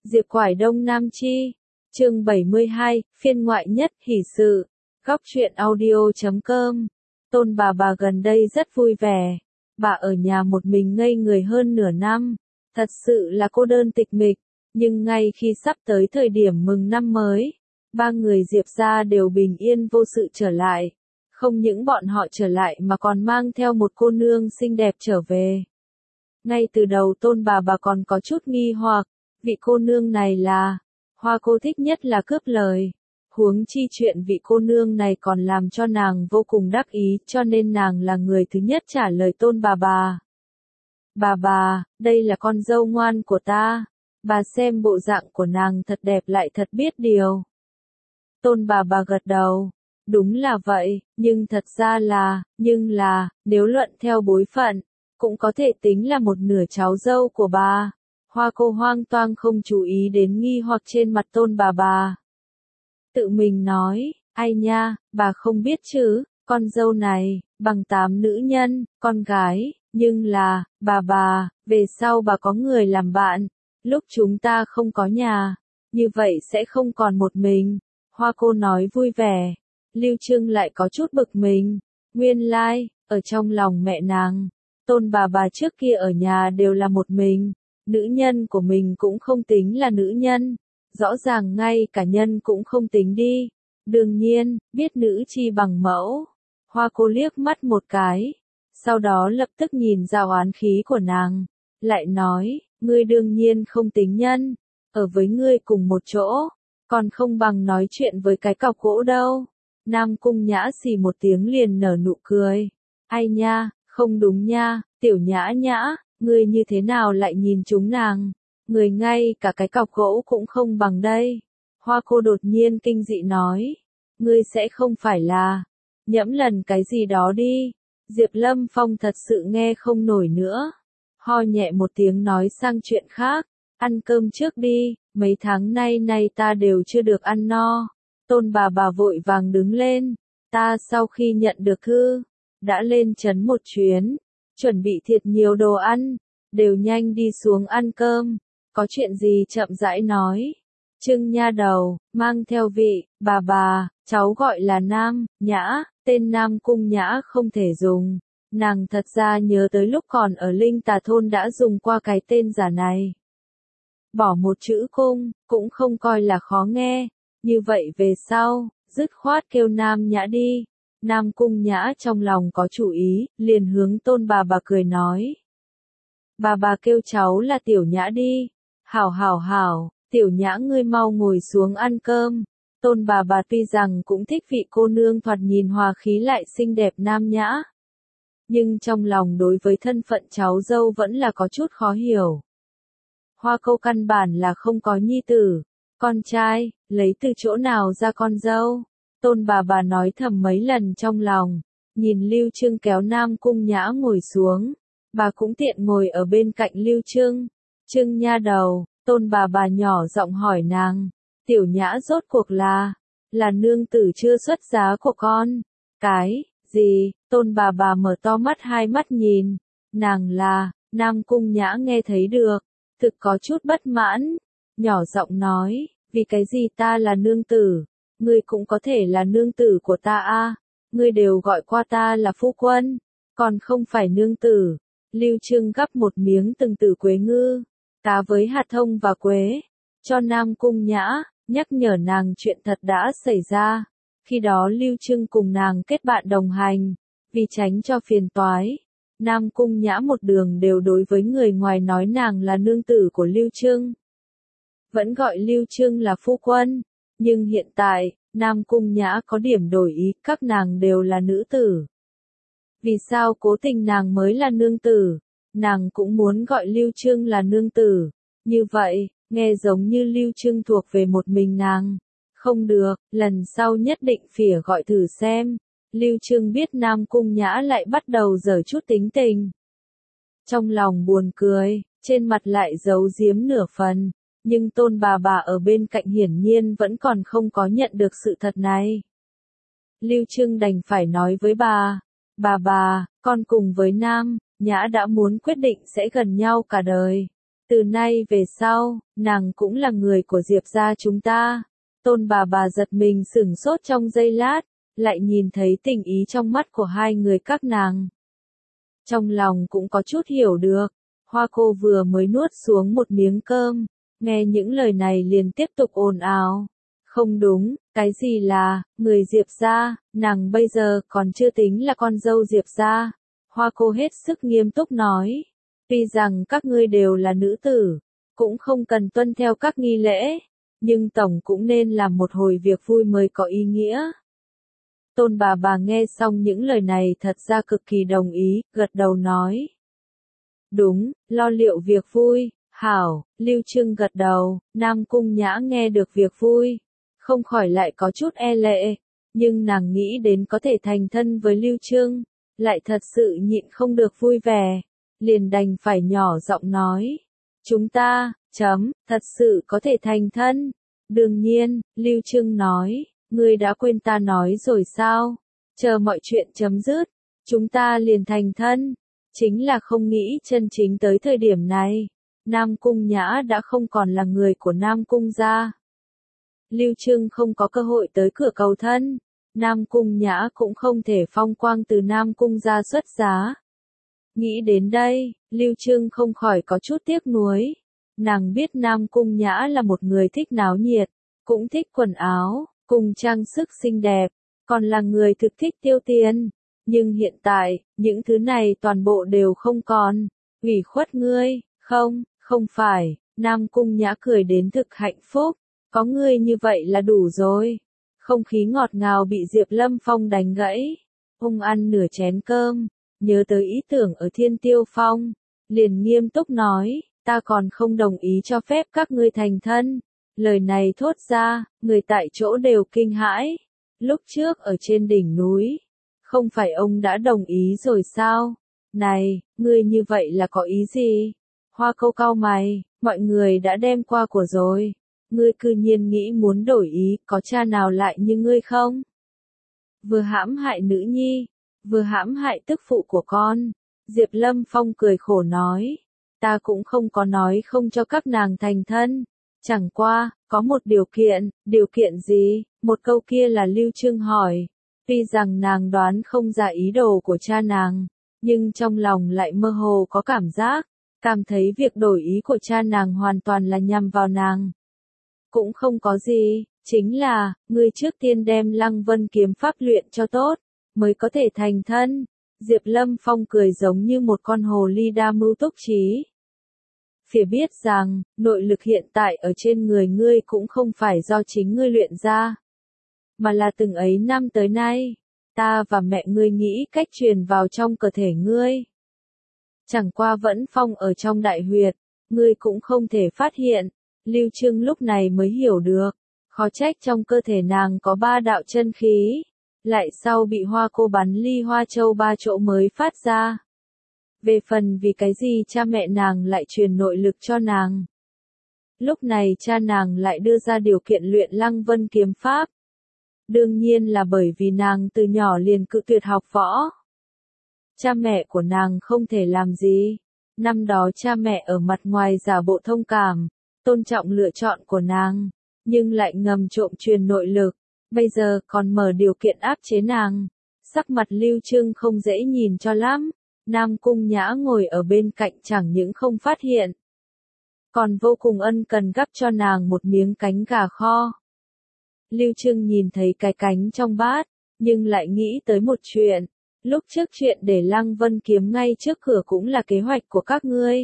Diệp Quải Đông Nam Chi, chương 72, phiên ngoại nhất hỷ sự, góc truyện audio.com. Tôn bà gần đây rất vui vẻ, bà ở nhà một mình ngây người hơn nửa năm, thật sự là cô đơn tịch mịch, nhưng ngay khi sắp tới thời điểm mừng năm mới, ba người Diệp gia đều bình yên vô sự trở lại. Không những bọn họ trở lại mà còn mang theo một cô nương xinh đẹp trở về. Ngay từ đầu Tôn bà còn có chút nghi hoặc, vị cô nương này là, Hoa cô thích nhất là cướp lời. Huống chi chuyện vị cô nương này còn làm cho nàng vô cùng đắc ý, cho nên nàng là người thứ nhất trả lời Tôn bà. Bà, đây là con dâu ngoan của ta. Bà xem bộ dạng của nàng thật đẹp lại thật biết điều. Tôn bà gật đầu. Đúng là vậy, nhưng thật ra là, nếu luận theo bối phận, cũng có thể tính là một nửa cháu dâu của bà. Hoa cô hoang toang không chú ý đến nghi hoặc trên mặt Tôn bà. Tự mình nói, ai nha, bà không biết chứ, con dâu này, bằng 8 nữ nhân, con gái, nhưng là, bà, về sau bà có người làm bạn, lúc chúng ta không có nhà, như vậy sẽ không còn một mình. Hoa cô nói vui vẻ. Lưu Trưng lại có chút bực mình, nguyên lai, ở trong lòng mẹ nàng, Tôn bà trước kia ở nhà đều là một mình, nữ nhân của mình cũng không tính là nữ nhân, rõ ràng ngay cả nhân cũng không tính đi, đương nhiên, biết nữ chi bằng mẫu. Hoa cô liếc mắt một cái, sau đó lập tức nhìn ra oán khí của nàng, lại nói, ngươi đương nhiên không tính nhân, ở với ngươi cùng một chỗ, còn không bằng nói chuyện với cái cọc gỗ đâu. Nam Cung Nhã xì một tiếng liền nở nụ cười. Ai nha, không đúng nha, tiểu Nhã, ngươi như thế nào lại nhìn chúng nàng? Người ngay cả cái cọc gỗ cũng không bằng đây. Hoa cô đột nhiên kinh dị nói. Ngươi sẽ không phải là nhẫm lần cái gì đó đi. Diệp Lâm Phong thật sự nghe không nổi nữa. Ho nhẹ một tiếng nói sang chuyện khác. Ăn cơm trước đi, mấy tháng nay ta đều chưa được ăn no. Tôn bà vội vàng đứng lên, ta sau khi nhận được thư, đã lên trấn một chuyến, chuẩn bị thiệt nhiều đồ ăn, đều nhanh đi xuống ăn cơm, có chuyện gì chậm rãi nói. Trưng nha đầu, mang theo vị, bà, cháu gọi là Nam, Nhã, tên Nam Cung Nhã không thể dùng, nàng thật ra nhớ tới lúc còn ở Linh Tà Thôn đã dùng qua cái tên giả này. Bỏ một chữ cung, cũng không coi là khó nghe. Như vậy về sau, dứt khoát kêu Nam Nhã đi. Nam Cung Nhã trong lòng có chủ ý, liền hướng Tôn bà cười nói. Bà kêu cháu là Tiểu Nhã đi. Hảo, Tiểu Nhã ngươi mau ngồi xuống ăn cơm. Tôn bà tuy rằng cũng thích vị cô nương thoạt nhìn hòa khí lại xinh đẹp Nam Nhã, nhưng trong lòng đối với thân phận cháu dâu vẫn là có chút khó hiểu. Hoa câu căn bản là không có nhi tử. Con trai, lấy từ chỗ nào ra con dâu? Tôn bà nói thầm mấy lần trong lòng, nhìn Lưu Trưng kéo Nam Cung Nhã ngồi xuống, bà cũng tiện ngồi ở bên cạnh Lưu Trưng. Trưng nha đầu, Tôn bà nhỏ giọng hỏi nàng, Tiểu Nhã rốt cuộc là nương tử chưa xuất giá của con. Cái gì? Tôn bà mở to mắt hai mắt nhìn, nàng là, Nam Cung Nhã nghe thấy được, thực có chút bất mãn. Nhỏ giọng nói, vì cái gì ta là nương tử, ngươi cũng có thể là nương tử của ta a, ngươi đều gọi qua ta là phu quân, còn không phải nương tử. Lưu Trưng gắp một miếng từng tử quế ngư, cá với hạt thông và quế, cho Nam Cung Nhã, nhắc nhở nàng chuyện thật đã xảy ra. Khi đó Lưu Trưng cùng nàng kết bạn đồng hành, vì tránh cho phiền toái. Nam Cung Nhã một đường đều đối với người ngoài nói nàng là nương tử của Lưu Trưng, vẫn gọi Lưu Trưng là phu quân, nhưng hiện tại, Nam Cung Nhã có điểm đổi ý, các nàng đều là nữ tử. Vì sao cố tình nàng mới là nương tử, nàng cũng muốn gọi Lưu Trưng là nương tử, như vậy, nghe giống như Lưu Trưng thuộc về một mình nàng. Không được, lần sau nhất định phỉa gọi thử xem. Lưu Trưng biết Nam Cung Nhã lại bắt đầu giở chút tính tình. Trong lòng buồn cười, trên mặt lại giấu giếm nửa phần. Nhưng Tôn bà ở bên cạnh hiển nhiên vẫn còn không có nhận được sự thật này. Lưu Trưng đành phải nói với bà, con cùng với Nam Nhã đã muốn quyết định sẽ gần nhau cả đời. Từ nay về sau, nàng cũng là người của Diệp gia chúng ta. Tôn bà giật mình sửng sốt trong giây lát, lại nhìn thấy tình ý trong mắt của hai người các nàng. Trong lòng cũng có chút hiểu được, Hoa cô vừa mới nuốt xuống một miếng cơm, nghe những lời này liền tiếp tục ồn ào. Không đúng, cái gì là, người Diệp gia, nàng bây giờ còn chưa tính là con dâu Diệp gia. Hoa cô hết sức nghiêm túc nói, tuy rằng các ngươi đều là nữ tử, cũng không cần tuân theo các nghi lễ, nhưng tổng cũng nên làm một hồi việc vui mới có ý nghĩa. Tôn bà nghe xong những lời này thật ra cực kỳ đồng ý, gật đầu nói. Đúng, lo liệu việc vui, hảo, Lưu Trưng gật đầu, Nam Cung Nhã nghe được việc vui, không khỏi lại có chút e lệ, nhưng nàng nghĩ đến có thể thành thân với Lưu Trưng, lại thật sự nhịn không được vui vẻ, liền đành phải nhỏ giọng nói. Chúng ta, thật sự có thể thành thân. Đương nhiên, Lưu Trưng nói, ngươi đã quên ta nói rồi sao? Chờ mọi chuyện chấm dứt, chúng ta liền thành thân. Chính là không nghĩ chân chính tới thời điểm này, Nam Cung Nhã đã không còn là người của Nam Cung gia. Lưu Trưng không có cơ hội tới cửa cầu thân, Nam Cung Nhã cũng không thể phong quang từ Nam Cung gia xuất giá. Nghĩ đến đây, Lưu Trưng không khỏi có chút tiếc nuối. Nàng biết Nam Cung Nhã là một người thích náo nhiệt, cũng thích quần áo, cùng trang sức xinh đẹp, còn là người thực thích tiêu tiền. Nhưng hiện tại, những thứ này toàn bộ đều không còn. Ủy khuất ngươi, không phải, Nam Cung Nhã cười đến thực hạnh phúc, có ngươi như vậy là đủ rồi. Không khí ngọt ngào bị Diệp Lâm Phong đánh gãy. Ông ăn nửa chén cơm, nhớ tới ý tưởng ở Thiên Tiêu Phong, liền nghiêm túc nói, ta còn không đồng ý cho phép các ngươi thành thân. Lời này thốt ra, người tại chỗ đều kinh hãi. Lúc trước ở trên đỉnh núi, không phải ông đã đồng ý rồi sao? Này, ngươi như vậy là có ý gì? Hoa câu cau mày, mọi người đã đem qua của rồi. Ngươi cư nhiên nghĩ muốn đổi ý, có cha nào lại như ngươi không? Vừa hãm hại nữ nhi, vừa hãm hại tức phụ của con. Diệp Lâm Phong cười khổ nói, ta cũng không có nói không cho các nàng thành thân. Chẳng qua, có một điều kiện gì? Một câu kia là Lưu Trưng hỏi. Tuy rằng nàng đoán không ra ý đồ của cha nàng, nhưng trong lòng lại mơ hồ có cảm thấy việc đổi ý của cha nàng hoàn toàn là nhằm vào nàng. Cũng không có gì, chính là, ngươi trước tiên đem Lăng Vân kiếm pháp luyện cho tốt, mới có thể thành thân. Diệp Lâm Phong cười giống như một con hồ ly đa mưu túc trí. Phải biết rằng, nội lực hiện tại ở trên người ngươi cũng không phải do chính ngươi luyện ra, mà là từng ấy năm tới nay, ta và mẹ ngươi nghĩ cách truyền vào trong cơ thể ngươi. Chẳng qua vẫn phong ở trong đại huyệt, ngươi cũng không thể phát hiện. Lưu Trưng lúc này mới hiểu được, khó trách trong cơ thể nàng có 3 đạo chân khí, lại sau bị Hoa cô bắn ly Hoa Châu 3 chỗ mới phát ra. Về phần vì cái gì cha mẹ nàng lại truyền nội lực cho nàng. Lúc này cha nàng lại đưa ra điều kiện luyện Lăng Vân kiếm pháp. Đương nhiên là bởi vì nàng từ nhỏ liền cự tuyệt học võ. Cha mẹ của nàng không thể làm gì. Năm đó cha mẹ ở mặt ngoài giả bộ thông cảm, tôn trọng lựa chọn của nàng, nhưng lại ngầm trộm truyền nội lực, bây giờ còn mở điều kiện áp chế nàng. Sắc mặt Lưu Trưng không dễ nhìn cho lắm. Nam Cung Nhã ngồi ở bên cạnh chẳng những không phát hiện, còn vô cùng ân cần gắp cho nàng một miếng cánh gà kho. Lưu Trưng nhìn thấy cái cánh trong bát, nhưng lại nghĩ tới một chuyện. Lúc trước chuyện để Lăng Vân kiếm ngay trước cửa cũng là kế hoạch của các ngươi.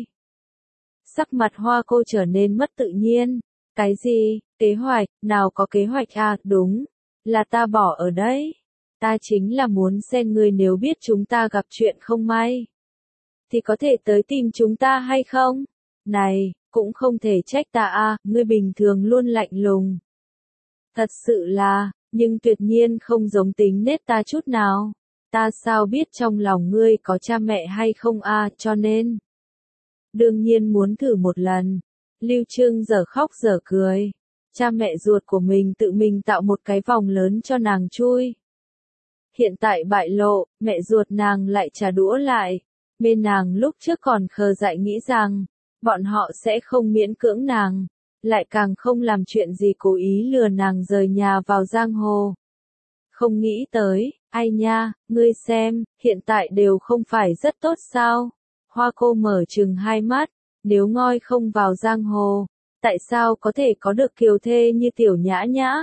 Sắc mặt Hoa cô trở nên mất tự nhiên. Cái gì, kế hoạch, nào có kế hoạch à, đúng, là ta bỏ ở đấy. Ta chính là muốn xem ngươi nếu biết chúng ta gặp chuyện không may, thì có thể tới tìm chúng ta hay không? Này, cũng không thể trách ta à, ngươi bình thường luôn lạnh lùng. Thật sự là, nhưng tuyệt nhiên không giống tính nết ta chút nào. Ta sao biết trong lòng ngươi có cha mẹ hay không à, cho nên. Đương nhiên muốn thử một lần. Lưu Trưng giờ khóc giờ cười. Cha mẹ ruột của mình tự mình tạo một cái vòng lớn cho nàng chui. Hiện tại bại lộ, mẹ ruột nàng lại trả đũa lại. Bên nàng lúc trước còn khờ dại nghĩ rằng, Bọn họ sẽ không miễn cưỡng nàng, lại càng không làm chuyện gì cố ý lừa nàng rời nhà vào giang hồ. Không nghĩ tới, ai nha, ngươi xem, hiện tại đều không phải rất tốt sao? Hoa cô mở trừng hai mắt, nếu ngoi không vào giang hồ, tại sao có thể có được kiều thê như Tiểu Nhã Nhã?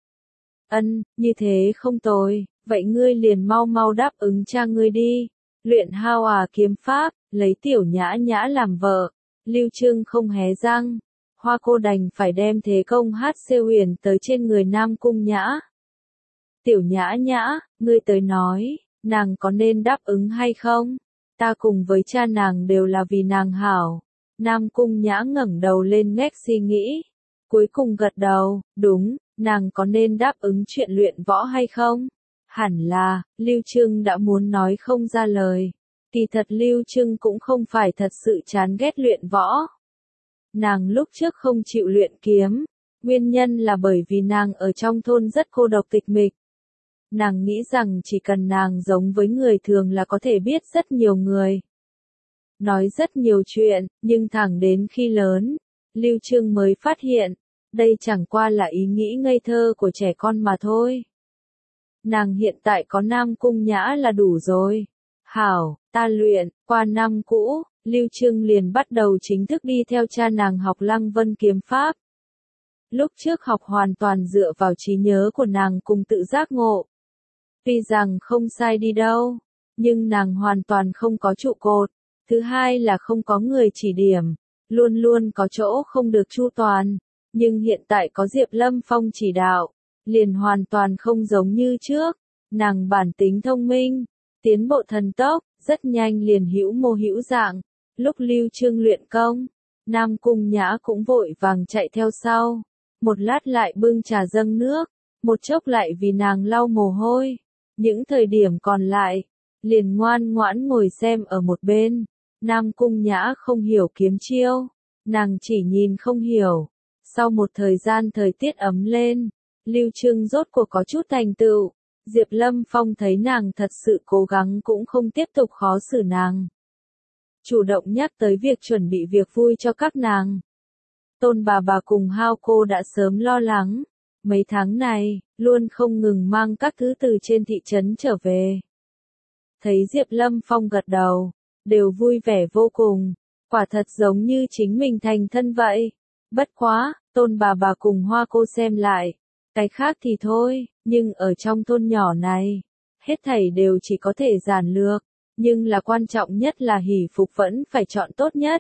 Như thế không tồi, vậy ngươi liền mau mau đáp ứng cha ngươi đi. Luyện hao kiếm pháp, lấy Tiểu Nhã Nhã làm vợ. Lưu Trương không hé răng, Hoa cô đành phải đem thế công hát siêu huyền tới trên người Nam Cung Nhã. Tiểu Nhã Nhã, ngươi tới nói, nàng có nên đáp ứng hay không? Ta cùng với cha nàng đều là vì nàng hảo. Nam Cung Nhã ngẩng đầu lên ngách suy nghĩ. Cuối cùng gật đầu, đúng, nàng có nên đáp ứng chuyện luyện võ hay không? Hẳn là, Lưu Trương đã muốn nói không ra lời. Kỳ thật Lưu Trương cũng không phải thật sự chán ghét luyện võ. Nàng lúc trước không chịu luyện kiếm, nguyên nhân là bởi vì nàng ở trong thôn rất cô độc tịch mịch. Nàng nghĩ rằng chỉ cần nàng giống với người thường là có thể biết rất nhiều người. Nói rất nhiều chuyện, nhưng thẳng đến khi lớn, Lưu Trương mới phát hiện, đây chẳng qua là ý nghĩ ngây thơ của trẻ con mà thôi. Nàng hiện tại có Nam Cung Nhã là đủ rồi. Hảo, ta luyện, qua năm cũ, Lưu Trương liền bắt đầu chính thức đi theo cha nàng học Lăng Vân kiếm pháp. Lúc trước học hoàn toàn dựa vào trí nhớ của nàng cùng tự giác ngộ. Tuy rằng không sai đi đâu, nhưng nàng hoàn toàn không có trụ cột. Thứ hai là không có người chỉ điểm, luôn luôn có chỗ không được chu toàn. Nhưng hiện tại có Diệp Lâm Phong chỉ đạo, liền hoàn toàn không giống như trước. Nàng bản tính thông minh, tiến bộ thần tốc, rất nhanh liền hữu mô hữu dạng. Lúc Lưu Trương luyện công, Nam Cung Nhã cũng vội vàng chạy theo sau. Một lát lại bưng trà dâng nước, một chốc lại vì nàng lau mồ hôi. Những thời điểm còn lại, liền ngoan ngoãn ngồi xem ở một bên. Nam Cung Nhã không hiểu kiếm chiêu, nàng chỉ nhìn không hiểu. Sau một thời gian thời tiết ấm lên, Lưu Trương rốt cuộc có chút thành tựu. Diệp Lâm Phong thấy nàng thật sự cố gắng cũng không tiếp tục khó xử nàng. Chủ động nhắc tới việc chuẩn bị việc vui cho các nàng. Tôn bà cùng Hao cô đã sớm lo lắng. Mấy tháng này, luôn không ngừng mang các thứ từ trên thị trấn trở về. Thấy Diệp Lâm Phong gật đầu, đều vui vẻ vô cùng. Quả thật giống như chính mình thành thân vậy. Bất quá, Tôn bà cùng Hoa cô xem lại. Cái khác thì thôi, nhưng ở trong thôn nhỏ này, hết thảy đều chỉ có thể giản lược, nhưng là quan trọng nhất là hỷ phục vẫn phải chọn tốt nhất.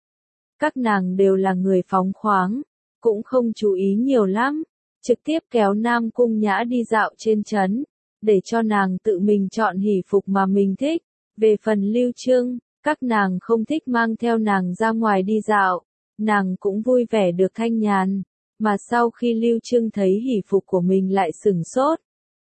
Các nàng đều là người phóng khoáng, cũng không chú ý nhiều lắm, trực tiếp kéo Nam Cung Nhã đi dạo trên trấn, để cho nàng tự mình chọn hỷ phục mà mình thích. Về phần Lưu Trương, các nàng không thích mang theo nàng ra ngoài đi dạo, nàng cũng vui vẻ được thanh nhàn. Mà sau khi Lưu Trương thấy hỷ phục của mình lại sửng sốt.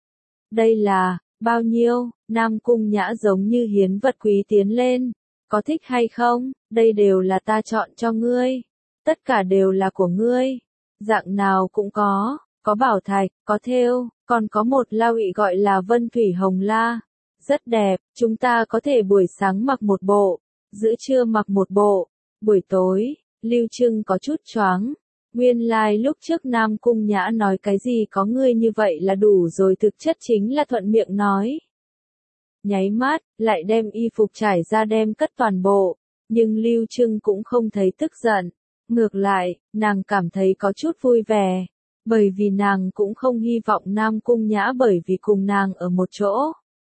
Đây là, bao nhiêu? Nam Cung Nhã giống như hiến vật quý tiến lên. Có thích hay không? Đây đều là ta chọn cho ngươi. Tất cả đều là của ngươi. Dạng nào cũng có bảo thạch, có thêu, còn có một la ủy gọi là Vân Thủy Hồng La. Rất đẹp, chúng ta có thể buổi sáng mặc một bộ, giữa trưa mặc một bộ, buổi tối, Lưu Trương có chút choáng. Nguyên lai lúc trước Nam Cung Nhã nói cái gì có ngươi như vậy là đủ rồi, thực chất chính là thuận miệng nói. Nháy mắt, lại đem y phục trải ra đem cất toàn bộ, nhưng Lưu Trương cũng không thấy tức giận. Ngược lại, nàng cảm thấy có chút vui vẻ, bởi vì nàng cũng không hy vọng Nam Cung Nhã bởi vì cùng nàng ở một chỗ,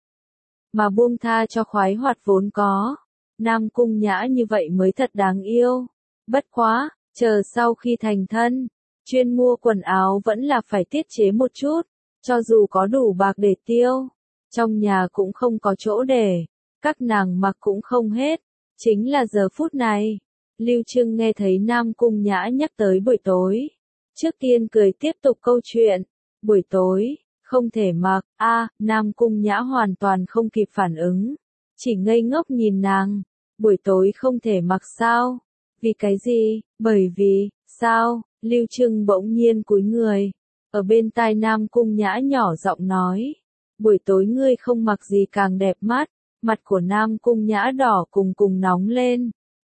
mà buông tha cho khoái hoạt vốn có. Nam Cung Nhã như vậy mới thật đáng yêu. Bất quá, chờ sau khi thành thân, chuyên mua quần áo vẫn là phải tiết chế một chút, cho dù có đủ bạc để tiêu, trong nhà cũng không có chỗ để, các nàng mặc cũng không hết. Chính là giờ phút này, Lưu Trương nghe thấy Nam Cung Nhã nhắc tới buổi tối. Trước tiên cười tiếp tục câu chuyện, buổi tối, không thể mặc, Nam Cung Nhã hoàn toàn không kịp phản ứng, chỉ ngây ngốc nhìn nàng, buổi tối không thể mặc sao? Vì cái gì? Bởi vì, sao? Lưu Trương bỗng nhiên cúi người, ở bên tai Nam Cung Nhã nhỏ giọng nói, buổi tối ngươi không mặc gì càng đẹp mắt. Mặt của Nam Cung Nhã đỏ cùng nóng lên,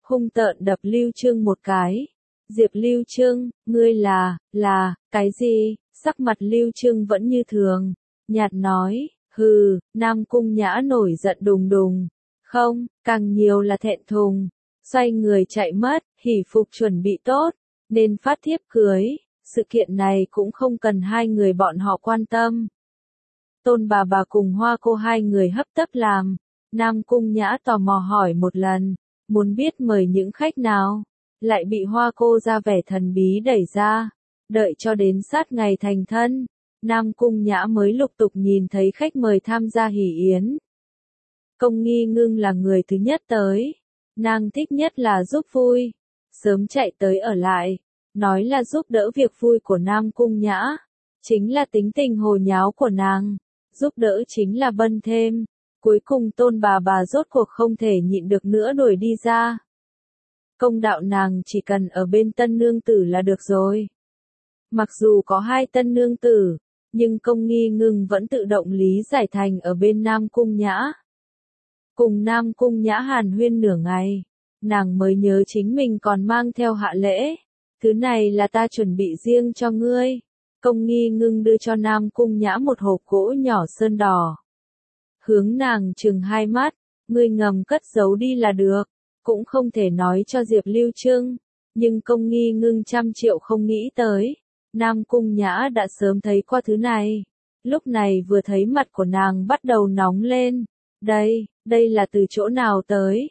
hung tợn đập Lưu Trương một cái. Diệp Lưu Trương, ngươi là, cái gì? Sắc mặt Lưu Trương vẫn như thường, nhạt nói, hừ, Nam Cung Nhã nổi giận đùng đùng. Không, càng nhiều là thẹn thùng. Xoay người chạy mất, hỉ phục chuẩn bị tốt, nên phát thiếp cưới. Sự kiện này cũng không cần hai người bọn họ quan tâm. Tôn bà cùng Hoa cô hai người hấp tấp làm. Nam Cung Nhã tò mò hỏi một lần, muốn biết mời những khách nào, lại bị Hoa cô ra vẻ thần bí đẩy ra. Đợi cho đến sát ngày thành thân, Nam Cung Nhã mới lục tục nhìn thấy khách mời tham gia hỷ yến. Công Nghi Ngưng là người thứ nhất tới, nàng thích nhất là giúp vui, sớm chạy tới ở lại, nói là giúp đỡ việc vui của Nam Cung Nhã, chính là tính tình hồ nháo của nàng, giúp đỡ chính là bân thêm. Cuối cùng Tôn bà rốt cuộc không thể nhịn được nữa đuổi đi ra. Công đạo nàng chỉ cần ở bên tân nương tử là được rồi. Mặc dù có hai tân nương tử, nhưng Công Nghi Ngưng vẫn tự động lý giải thành ở bên Nam Cung Nhã. Cùng Nam Cung Nhã hàn huyên nửa ngày, nàng mới nhớ chính mình còn mang theo hạ lễ. Thứ này là ta chuẩn bị riêng cho ngươi. Công Nghi Ngưng đưa cho Nam Cung Nhã một hộp gỗ nhỏ sơn đỏ. Hướng nàng trừng hai mắt, ngươi ngầm cất giấu đi là được, cũng không thể nói cho Diệp Lưu Trương. Nhưng Công Nghi Ngưng trăm triệu không nghĩ tới, Nam Cung Nhã đã sớm thấy qua thứ này. Lúc này vừa thấy mặt của nàng bắt đầu nóng lên. Đây là từ chỗ nào tới?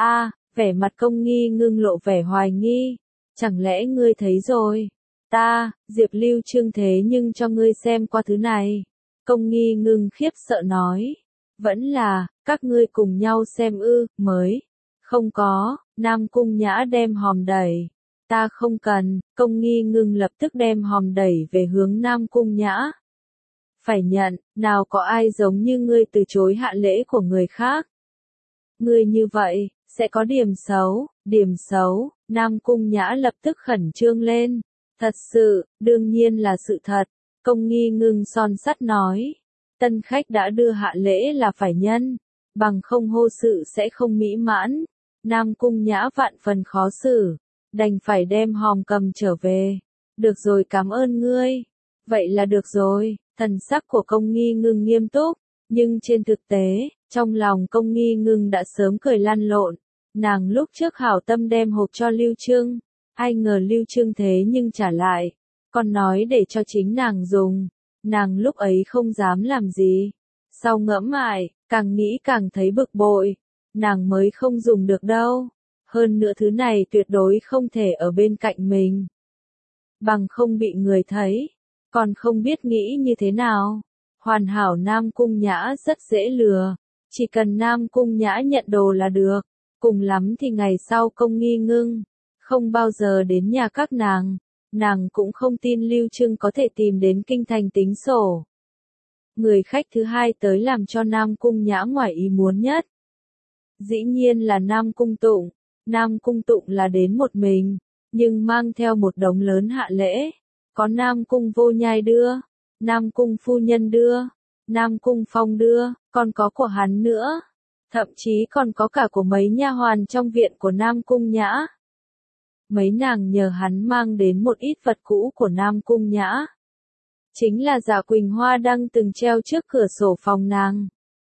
Vẻ mặt Công Nghi Ngưng lộ vẻ hoài nghi. Chẳng lẽ ngươi thấy rồi? Diệp Lưu Trương thế nhưng cho ngươi xem qua thứ này. Công Nghi Ngưng khiếp sợ nói. Vẫn là, các ngươi cùng nhau xem mới. Không có, Nam Cung Nhã đem hòm đẩy. Ta không cần, Công Nghi Ngưng lập tức đem hòm đẩy về hướng Nam Cung Nhã. Phải nhận, nào có ai giống như ngươi từ chối hạ lễ của người khác. Ngươi như vậy, sẽ có điểm xấu, Nam Cung Nhã lập tức khẩn trương lên. Thật sự, đương nhiên là sự thật, Công Nghi Ngưng son sắt nói. Tân khách đã đưa hạ lễ là phải nhân, bằng không hô sự sẽ không mỹ mãn. Nam Cung Nhã vạn phần khó xử, đành phải đem hòm cầm trở về. Được rồi, cảm ơn ngươi. Vậy là được rồi, thần sắc của Công Nghi Ngưng nghiêm túc, nhưng trên thực tế, trong lòng Công Nghi Ngưng đã sớm cười lăn lộn. Nàng lúc trước hảo tâm đem hộp cho Lưu Trương, ai ngờ Lưu Trương thế nhưng trả lại, còn nói để cho chính nàng dùng. Nàng lúc ấy không dám làm gì. Sau ngẫm lại, càng nghĩ càng thấy bực bội. Nàng mới không dùng được đâu. Hơn nữa thứ này tuyệt đối không thể ở bên cạnh mình. Bằng không bị người thấy. Còn không biết nghĩ như thế nào. Hoàn hảo Nam Cung Nhã rất dễ lừa. Chỉ cần Nam Cung Nhã nhận đồ là được. Cùng lắm thì ngày sau Công Nghi Ngưng không bao giờ đến nhà các nàng. Nàng cũng không tin Lưu Trương có thể tìm đến kinh thành tính sổ. Người khách thứ hai tới làm cho Nam Cung Nhã ngoài ý muốn nhất. Dĩ nhiên là Nam Cung Tụng. Nam Cung Tụng là đến một mình, nhưng mang theo một đống lớn hạ lễ. Có Nam Cung Vô Nhai đưa, Nam Cung Phu Nhân đưa, Nam Cung Phong đưa, còn có của hắn nữa. Thậm chí còn có cả của mấy nha hoàn trong viện của Nam Cung Nhã. Mấy nàng nhờ hắn mang đến một ít vật cũ của Nam Cung Nhã. Chính là Dạ Quỳnh Hoa đang từng treo trước cửa sổ phòng nàng.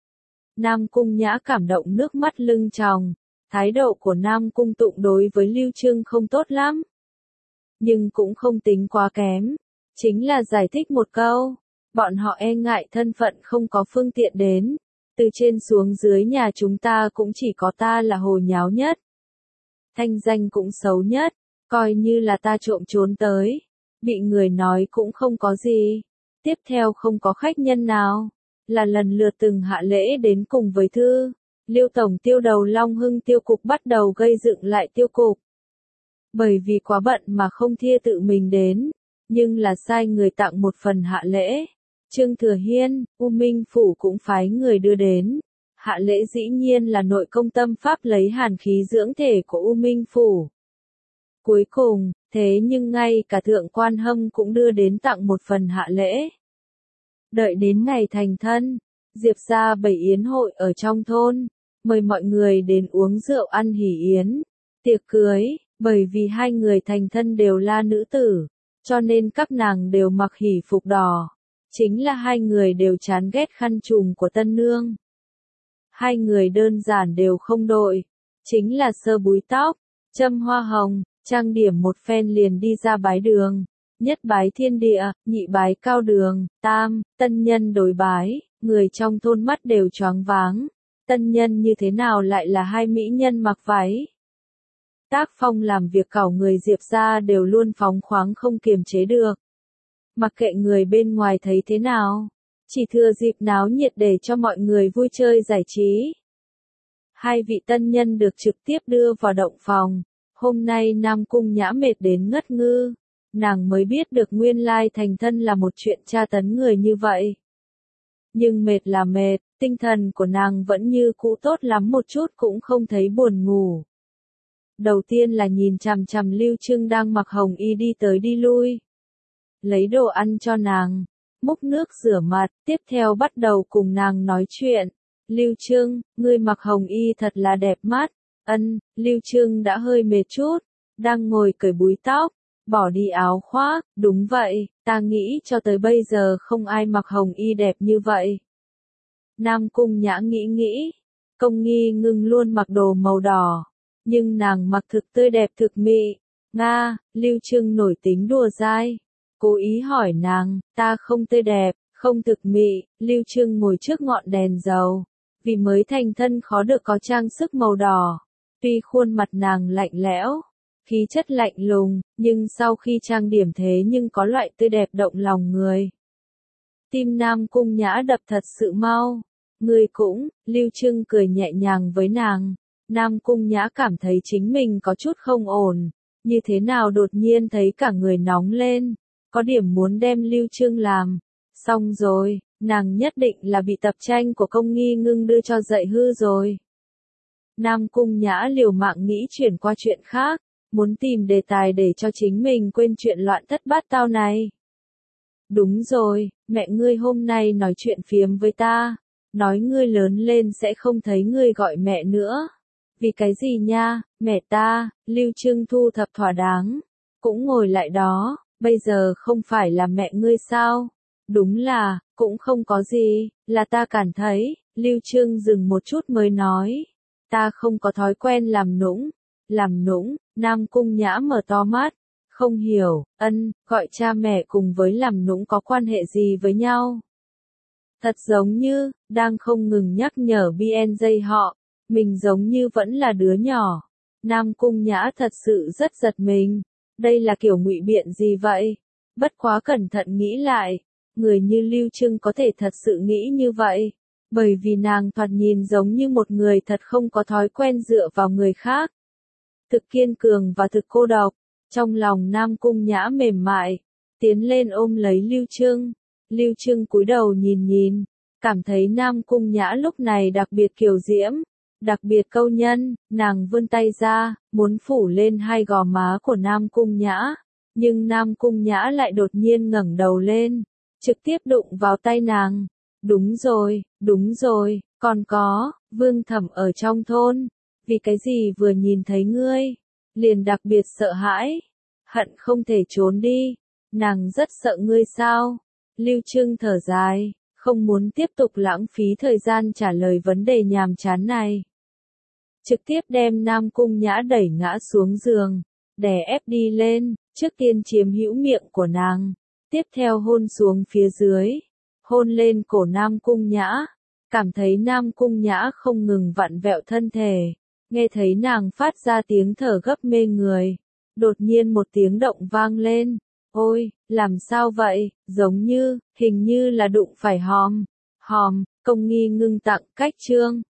Nam Cung Nhã cảm động nước mắt lưng tròng. Thái độ của Nam Cung Tụng đối với Lưu Trương không tốt lắm. Nhưng cũng không tính quá kém. Chính là giải thích một câu. Bọn họ e ngại thân phận không có phương tiện đến. Từ trên xuống dưới nhà chúng ta cũng chỉ có ta là hồ nháo nhất. Thanh danh cũng xấu nhất, coi như là ta trộm trốn tới. Bị người nói cũng không có gì. Tiếp theo không có khách nhân nào. Là lần lượt từng hạ lễ đến cùng với thư. Liêu Tổng Tiêu đầu Long Hưng Tiêu Cục bắt đầu gây dựng lại tiêu cục. Bởi vì quá bận mà không thia tự mình đến. Nhưng là sai người tặng một phần hạ lễ. Trương Thừa Hiên, U Minh Phủ cũng phái người đưa đến. Hạ lễ dĩ nhiên là nội công tâm pháp lấy hàn khí dưỡng thể của U Minh Phủ. Cuối cùng, thế nhưng ngay cả Thượng Quan Hâm cũng đưa đến tặng một phần hạ lễ. Đợi đến ngày thành thân, Diệp ra bày yến hội ở trong thôn, mời mọi người đến uống rượu ăn hỷ yến. Tiệc cưới, bởi vì hai người thành thân đều là nữ tử, cho nên các nàng đều mặc hỷ phục đỏ. Chính là hai người đều chán ghét khăn trùm của tân nương. Hai người đơn giản đều không đội, chính là sơ búi tóc, châm hoa hồng, trang điểm một phen liền đi ra bái đường. Nhất bái thiên địa, nhị bái cao đường, tam, tân nhân đối bái, người trong thôn mắt đều choáng váng. Tân nhân như thế nào lại là hai mỹ nhân mặc váy? Tác phong làm việc cẩu người Diệp gia đều luôn phóng khoáng không kiềm chế được. Mặc kệ người bên ngoài thấy thế nào, chỉ thừa dịp náo nhiệt để cho mọi người vui chơi giải trí. Hai vị tân nhân được trực tiếp đưa vào động phòng. Hôm nay Nam Cung Nhã mệt đến ngất ngư. Nàng mới biết được nguyên lai thành thân là một chuyện tra tấn người như vậy. Nhưng mệt là mệt, tinh thần của nàng vẫn như cũ tốt lắm một chút cũng không thấy buồn ngủ. Đầu tiên là nhìn chằm chằm Lưu Trưng đang mặc hồng y đi tới đi lui. Lấy đồ ăn cho nàng, múc nước rửa mặt, tiếp theo bắt đầu cùng nàng nói chuyện. Lưu Trưng, ngươi mặc hồng y thật là đẹp mắt. Lưu Trưng đã hơi mệt chút, đang ngồi cởi búi tóc, bỏ đi áo khoác, đúng vậy, ta nghĩ cho tới bây giờ không ai mặc hồng y đẹp như vậy. Nam Cung Nhã nghĩ, Công Nghi Ngưng luôn mặc đồ màu đỏ, nhưng nàng mặc thực tươi đẹp thực mị. Nga, Lưu Trưng nổi tính đùa dai, cố ý hỏi nàng, ta không tươi đẹp, không thực mị. Lưu Trưng ngồi trước ngọn đèn dầu, vì mới thành thân khó được có trang sức màu đỏ. Tuy khuôn mặt nàng lạnh lẽo, khí chất lạnh lùng, nhưng sau khi trang điểm thế nhưng có loại tươi đẹp động lòng người. Tim Nam Cung Nhã đập thật sự mau. Ngươi cũng, Lưu Trưng cười nhẹ nhàng với nàng. Nam Cung Nhã cảm thấy chính mình có chút không ổn, như thế nào đột nhiên thấy cả người nóng lên, có điểm muốn đem Lưu Trưng làm. Xong rồi, nàng nhất định là bị tập tranh của Công Nghi Ngưng đưa cho dạy hư rồi. Nam Cung Nhã liều mạng nghĩ chuyển qua chuyện khác, muốn tìm đề tài để cho chính mình quên chuyện loạn thất bát tao này. Đúng rồi, mẹ ngươi hôm nay nói chuyện phiếm với ta, nói ngươi lớn lên sẽ không thấy ngươi gọi mẹ nữa. Vì cái gì nha, mẹ ta? Lưu Trưng thu thập thỏa đáng, cũng ngồi lại đó, bây giờ không phải là mẹ ngươi sao? Đúng là, cũng không có gì, là ta cảm thấy. Lưu Trưng dừng một chút mới nói, ta không có thói quen làm nũng. Làm nũng? Nam Cung Nhã mở to mắt, không hiểu. Gọi cha mẹ cùng với làm nũng có quan hệ gì với nhau? Thật giống như, đang không ngừng nhắc nhở BNJ họ, mình giống như vẫn là đứa nhỏ. Nam Cung Nhã thật sự rất giật mình, đây là kiểu ngụy biện gì vậy? Bất quá cẩn thận nghĩ lại, người như Lưu Trưng có thể thật sự nghĩ như vậy, bởi vì nàng thoạt nhìn giống như một người thật không có thói quen dựa vào người khác. Thực kiên cường và thực cô độc, trong lòng Nam Cung Nhã mềm mại, tiến lên ôm lấy Lưu Trưng. Lưu Trưng cúi đầu nhìn, cảm thấy Nam Cung Nhã lúc này đặc biệt kiều diễm, đặc biệt câu nhân, nàng vươn tay ra, muốn phủ lên hai gò má của Nam Cung Nhã, nhưng Nam Cung Nhã lại đột nhiên ngẩng đầu lên, trực tiếp đụng vào tay nàng. Đúng rồi, còn có, Vương Thẩm ở trong thôn, vì cái gì vừa nhìn thấy ngươi, liền đặc biệt sợ hãi, hận không thể trốn đi, nàng rất sợ ngươi sao? Lưu Trưng thở dài, không muốn tiếp tục lãng phí thời gian trả lời vấn đề nhàm chán này. Trực tiếp đem Nam Cung Nhã đẩy ngã xuống giường, đè ép đi lên, trước tiên chiếm hữu miệng của nàng, tiếp theo hôn xuống phía dưới, hôn lên cổ Nam Cung Nhã, cảm thấy Nam Cung Nhã không ngừng vặn vẹo thân thể, nghe thấy nàng phát ra tiếng thở gấp mê người, đột nhiên một tiếng động vang lên. Ôi, làm sao vậy, hình như là đụng phải hòm, Công Nghi Ngưng tặng cách chương.